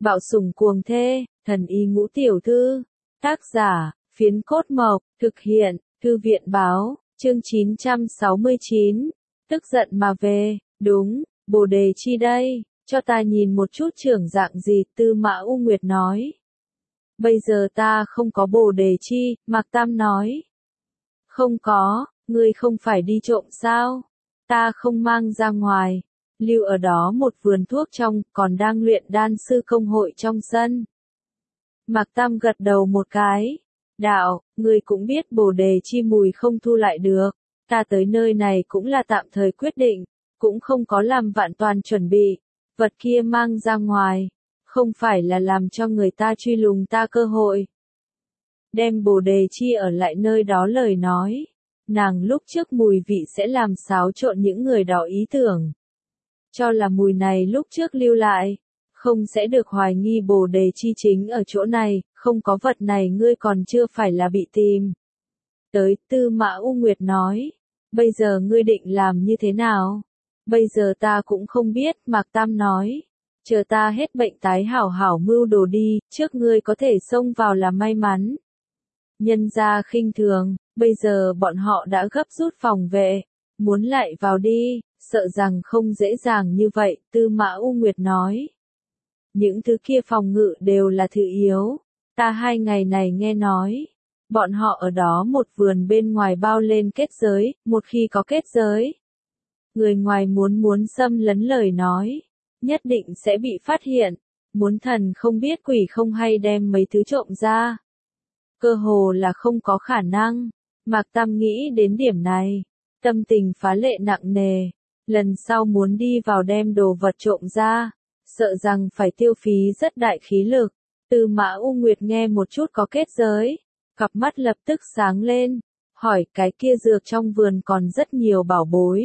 Bạo sủng cuồng thê, thần y ngũ tiểu thư. Tác giả, Phiến Cốt Mộc, thực hiện, Thư viện báo, chương 969. Tức giận mà về, đúng, Bồ Đề Chi đây, cho ta nhìn một chút trưởng dạng gì, Tư Mã U Nguyệt nói. Bây giờ ta không có Bồ Đề Chi, Mạc Tam nói. Không có, ngươi không phải đi trộm sao? Ta không mang ra ngoài, lưu ở đó một vườn thuốc trong, còn đang luyện đan sư công hội trong sân. Mạc Tam gật đầu một cái. Đạo, ngươi cũng biết Bồ Đề Chi mùi không thu lại được, ta tới nơi này cũng là tạm thời quyết định, cũng không có làm vạn toàn chuẩn bị, vật kia mang ra ngoài, không phải là làm cho người ta truy lùng ta cơ hội. Đem Bồ Đề Chi ở lại nơi đó lời nói, nàng lúc trước mùi vị sẽ làm xáo trộn những người đó ý tưởng. Cho là mùi này lúc trước lưu lại, không sẽ được hoài nghi Bồ Đề Chi chính ở chỗ này, không có vật này ngươi còn chưa phải là bị tìm. Tới, Tư Mã U Nguyệt nói, bây giờ ngươi định làm như thế nào? Bây giờ ta cũng không biết, Mạc Tam nói, chờ ta hết bệnh tái hảo hảo mưu đồ đi, trước ngươi có thể xông vào là may mắn. Nhân gia khinh thường, bây giờ bọn họ đã gấp rút phòng vệ, muốn lại vào đi, sợ rằng không dễ dàng như vậy, Tư Mã U Nguyệt nói. Những thứ kia phòng ngự đều là thứ yếu, ta 2 ngày này nghe nói, bọn họ ở đó một vườn bên ngoài bao lên kết giới, một khi có kết giới, người ngoài muốn xâm lấn lời nói, nhất định sẽ bị phát hiện, muốn thần không biết quỷ không hay đem mấy thứ trộm ra. Cơ hồ là không có khả năng, Mạc Tam nghĩ đến điểm này, tâm tình phá lệ nặng nề, lần sau muốn đi vào đem đồ vật trộm ra, sợ rằng phải tiêu phí rất đại khí lực. Tư Mã U Nguyệt nghe một chút có kết giới, cặp mắt lập tức sáng lên, hỏi cái kia dược trong vườn còn rất nhiều bảo bối.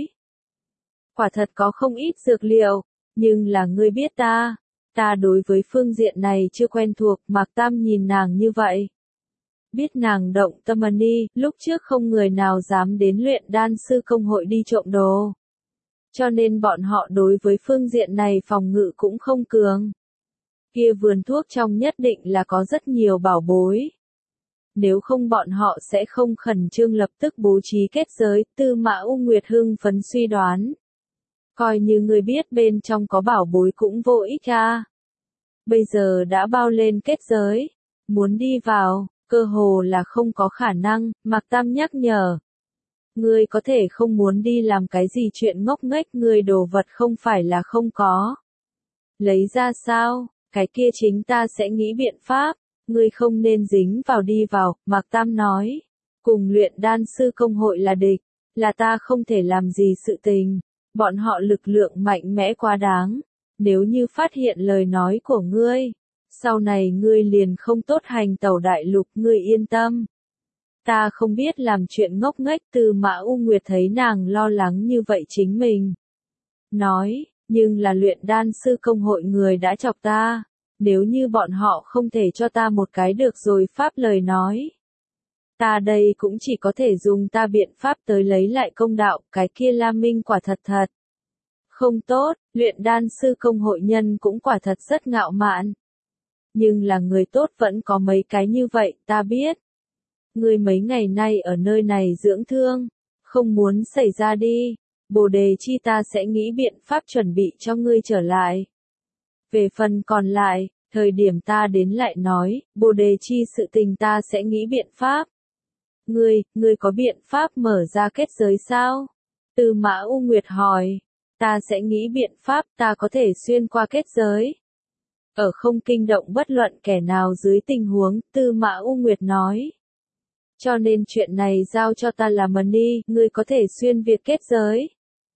Quả thật có không ít dược liệu, nhưng là ngươi biết ta đối với phương diện này chưa quen thuộc, Mạc Tam nhìn nàng như vậy. Biết nàng động tâm đi, lúc trước không người nào dám đến luyện đan sư công hội đi trộm đồ. Cho nên bọn họ đối với phương diện này phòng ngự cũng không cường. Kia vườn thuốc trong nhất định là có rất nhiều bảo bối. Nếu không bọn họ sẽ không khẩn trương lập tức bố trí kết giới, Tư Mã U Nguyệt hưng phấn suy đoán. Coi như người biết bên trong có bảo bối cũng vô ích à. Bây giờ đã bao lên kết giới, muốn đi vào, cơ hồ là không có khả năng, Mạc Tam nhắc nhở. Ngươi có thể không muốn đi làm cái gì chuyện ngốc nghếch, ngươi đồ vật không phải là không có. Lấy ra sao, cái kia chính ta sẽ nghĩ biện pháp, ngươi không nên dính vào đi vào, Mạc Tam nói. Cùng luyện đan sư công hội là địch, là ta không thể làm gì sự tình, bọn họ lực lượng mạnh mẽ quá đáng, nếu như phát hiện lời nói của ngươi, sau này ngươi liền không tốt hành tẩu đại lục, ngươi yên tâm. Ta không biết làm chuyện ngốc nghếch, Tư Mã U Nguyệt thấy nàng lo lắng như vậy chính mình. Nói, nhưng là luyện đan sư công hội người đã chọc ta, nếu như bọn họ không thể cho ta một cái được rồi pháp lời nói. Ta đây cũng chỉ có thể dùng ta biện pháp tới lấy lại công đạo, cái kia La Minh quả thật thật. Không tốt, luyện đan sư công hội nhân cũng quả thật rất ngạo mạn. Nhưng là người tốt vẫn có mấy cái như vậy, ta biết. Ngươi mấy ngày nay ở nơi này dưỡng thương, không muốn xảy ra đi, Bồ Đề Chi ta sẽ nghĩ biện pháp chuẩn bị cho ngươi trở lại. Về phần còn lại, thời điểm ta đến lại nói, Bồ Đề Chi sự tình ta sẽ nghĩ biện pháp. Ngươi có biện pháp mở ra kết giới sao? Tư Mã U Nguyệt hỏi, ta sẽ nghĩ biện pháp, ta có thể xuyên qua kết giới. Ở không kinh động bất luận kẻ nào dưới tình huống, Tư Mã U Nguyệt nói. Cho nên chuyện này giao cho ta làm đi, ngươi có thể xuyên việt kết giới.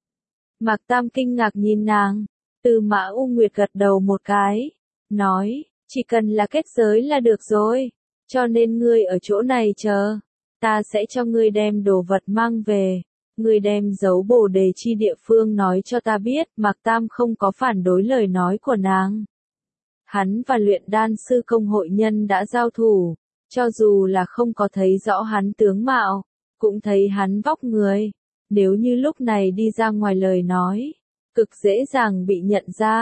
Mạc Tam kinh ngạc nhìn nàng, Tư Mã U Nguyệt gật đầu một cái, nói, chỉ cần là kết giới là được rồi, cho nên ngươi ở chỗ này chờ, ta sẽ cho ngươi đem đồ vật mang về, ngươi đem giấu Bồ Đề Chi địa phương nói cho ta biết, Mạc Tam không có phản đối lời nói của nàng. Hắn và luyện đan sư công hội nhân đã giao thủ. Cho dù là không có thấy rõ hắn tướng mạo, cũng thấy hắn vóc người, nếu như lúc này đi ra ngoài lời nói, cực dễ dàng bị nhận ra,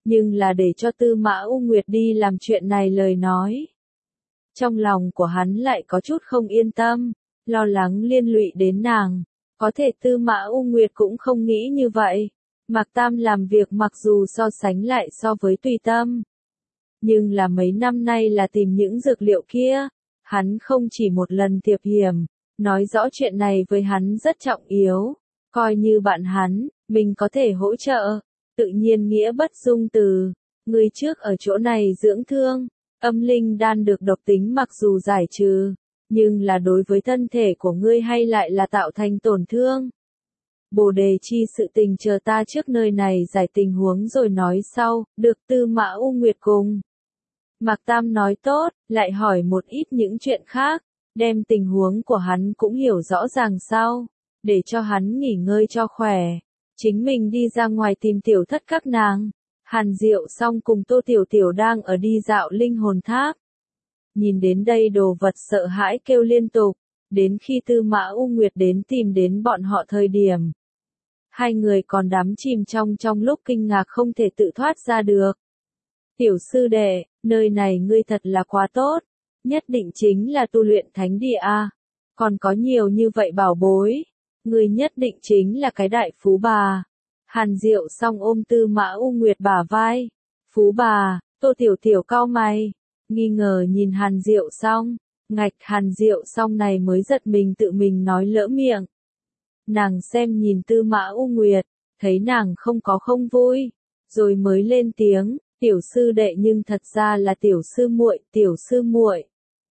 nhưng là để cho Tư Mã U Nguyệt đi làm chuyện này lời nói. Trong lòng của hắn lại có chút không yên tâm, lo lắng liên lụy đến nàng. Có thể Tư Mã U Nguyệt cũng không nghĩ như vậy. Mạc Tam làm việc mặc dù so sánh lại so với Tùy Tâm, nhưng là mấy năm nay là tìm những dược liệu kia. Hắn không chỉ một lần thiệp hiểm, nói rõ chuyện này với hắn rất trọng yếu. Coi như bạn hắn, mình có thể hỗ trợ. Tự nhiên nghĩa bất dung từ. Người trước ở chỗ này dưỡng thương. Âm linh đan được độc tính mặc dù giải trừ, nhưng là đối với thân thể của ngươi hay lại là tạo thành tổn thương. Bồ đề chi sự tình chờ ta trước nơi này giải tình huống rồi nói sau, được Tư Mã U Nguyệt cùng. Mạc Tam nói tốt, lại hỏi một ít những chuyện khác, đem tình huống của hắn cũng hiểu rõ ràng sau, để cho hắn nghỉ ngơi cho khỏe. Chính mình đi ra ngoài tìm tiểu thất các nàng. Hàn Diệu Song cùng Tô Tiểu Tiểu đang ở đi dạo linh hồn tháp. Nhìn đến đây đồ vật sợ hãi kêu liên tục, đến khi Tư Mã U Nguyệt đến tìm đến bọn họ thời điểm. Hai người còn đắm chìm trong lúc kinh ngạc không thể tự thoát ra được. Tiểu sư đệ, nơi này ngươi thật là quá tốt, nhất định chính là tu luyện thánh địa a. Còn có nhiều như vậy bảo bối, ngươi nhất định chính là cái đại phú bà. Hàn Diệu Song ôm Tư Mã U Nguyệt bả vai. Phú bà, Tô Tiểu Tiểu cau mày, nghi ngờ nhìn Hàn Diệu Song. Ngạch, Hàn Diệu Song này mới giật mình tự mình nói lỡ miệng. Nàng xem nhìn Tư Mã U Nguyệt, thấy nàng không có không vui, rồi mới lên tiếng, tiểu sư đệ nhưng thật ra là tiểu sư muội, tiểu sư muội.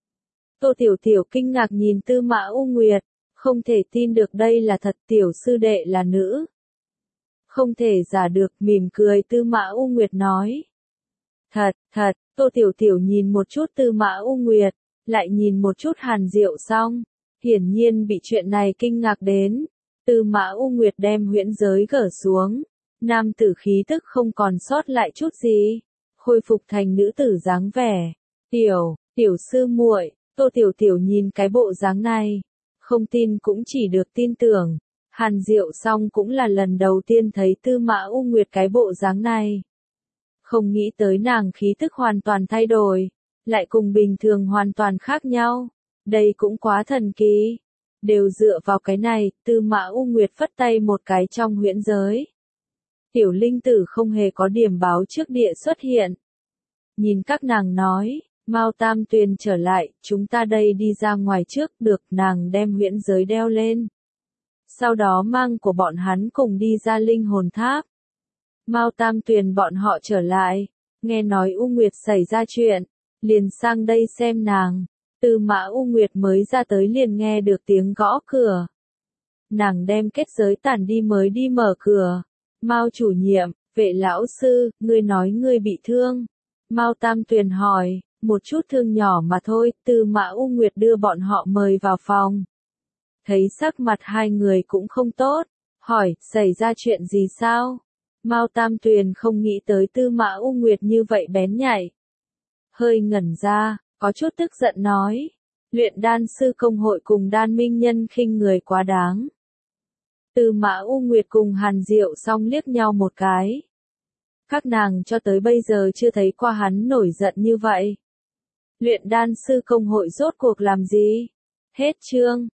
Tô Tiểu Tiểu kinh ngạc nhìn Tư Mã U Nguyệt, không thể tin được đây là thật, tiểu sư đệ là nữ. Không thể giả được, mỉm cười Tư Mã U Nguyệt nói. Thật, Tô Tiểu Tiểu nhìn một chút Tư Mã U Nguyệt, lại nhìn một chút Hàn Diệu Song, hiển nhiên bị chuyện này kinh ngạc đến. Tư Mã U Nguyệt đem huyễn giới gỡ xuống, nam tử khí tức không còn sót lại chút gì, khôi phục thành nữ tử dáng vẻ. Tiểu sư muội, Tô Tiểu Tiểu nhìn cái bộ dáng này, không tin cũng chỉ được tin tưởng. Hàn Diệu Song cũng là lần đầu tiên thấy Tư Mã U Nguyệt cái bộ dáng này. Không nghĩ tới nàng khí tức hoàn toàn thay đổi, lại cùng bình thường hoàn toàn khác nhau. Đây cũng quá thần kỳ. Đều dựa vào cái này, Tư Mã U Nguyệt phất tay một cái trong huyễn giới. Tiểu linh tử không hề có điểm báo trước địa xuất hiện. Nhìn các nàng nói, Mao Tam Tuyền trở lại, chúng ta đây đi ra ngoài trước, được, nàng đem huyễn giới đeo lên. Sau đó mang của bọn hắn cùng đi ra linh hồn tháp. Mao Tam Tuyền bọn họ trở lại, nghe nói U Nguyệt xảy ra chuyện, liền sang đây xem nàng. Tư Mã U Nguyệt mới ra tới liền nghe được tiếng gõ cửa. Nàng đem kết giới tản đi mới đi mở cửa. Mao chủ nhiệm, Vệ lão sư, ngươi nói ngươi bị thương. Mao Tam Tuyền hỏi, một chút thương nhỏ mà thôi. Tư Mã U Nguyệt đưa bọn họ mời vào phòng. Thấy sắc mặt hai người cũng không tốt, hỏi, xảy ra chuyện gì sao? Mao Tam Tuyền không nghĩ tới Tư Mã U Nguyệt như vậy bén nhạy. Hơi ngẩn ra, có chút tức giận nói, luyện đan sư công hội cùng đan minh nhân khinh người quá đáng. Tư Mã U Nguyệt cùng Hàn Diệu Song liếc nhau một cái. Các nàng cho tới bây giờ chưa thấy qua hắn nổi giận như vậy. Luyện đan sư công hội rốt cuộc làm gì? Hết chương.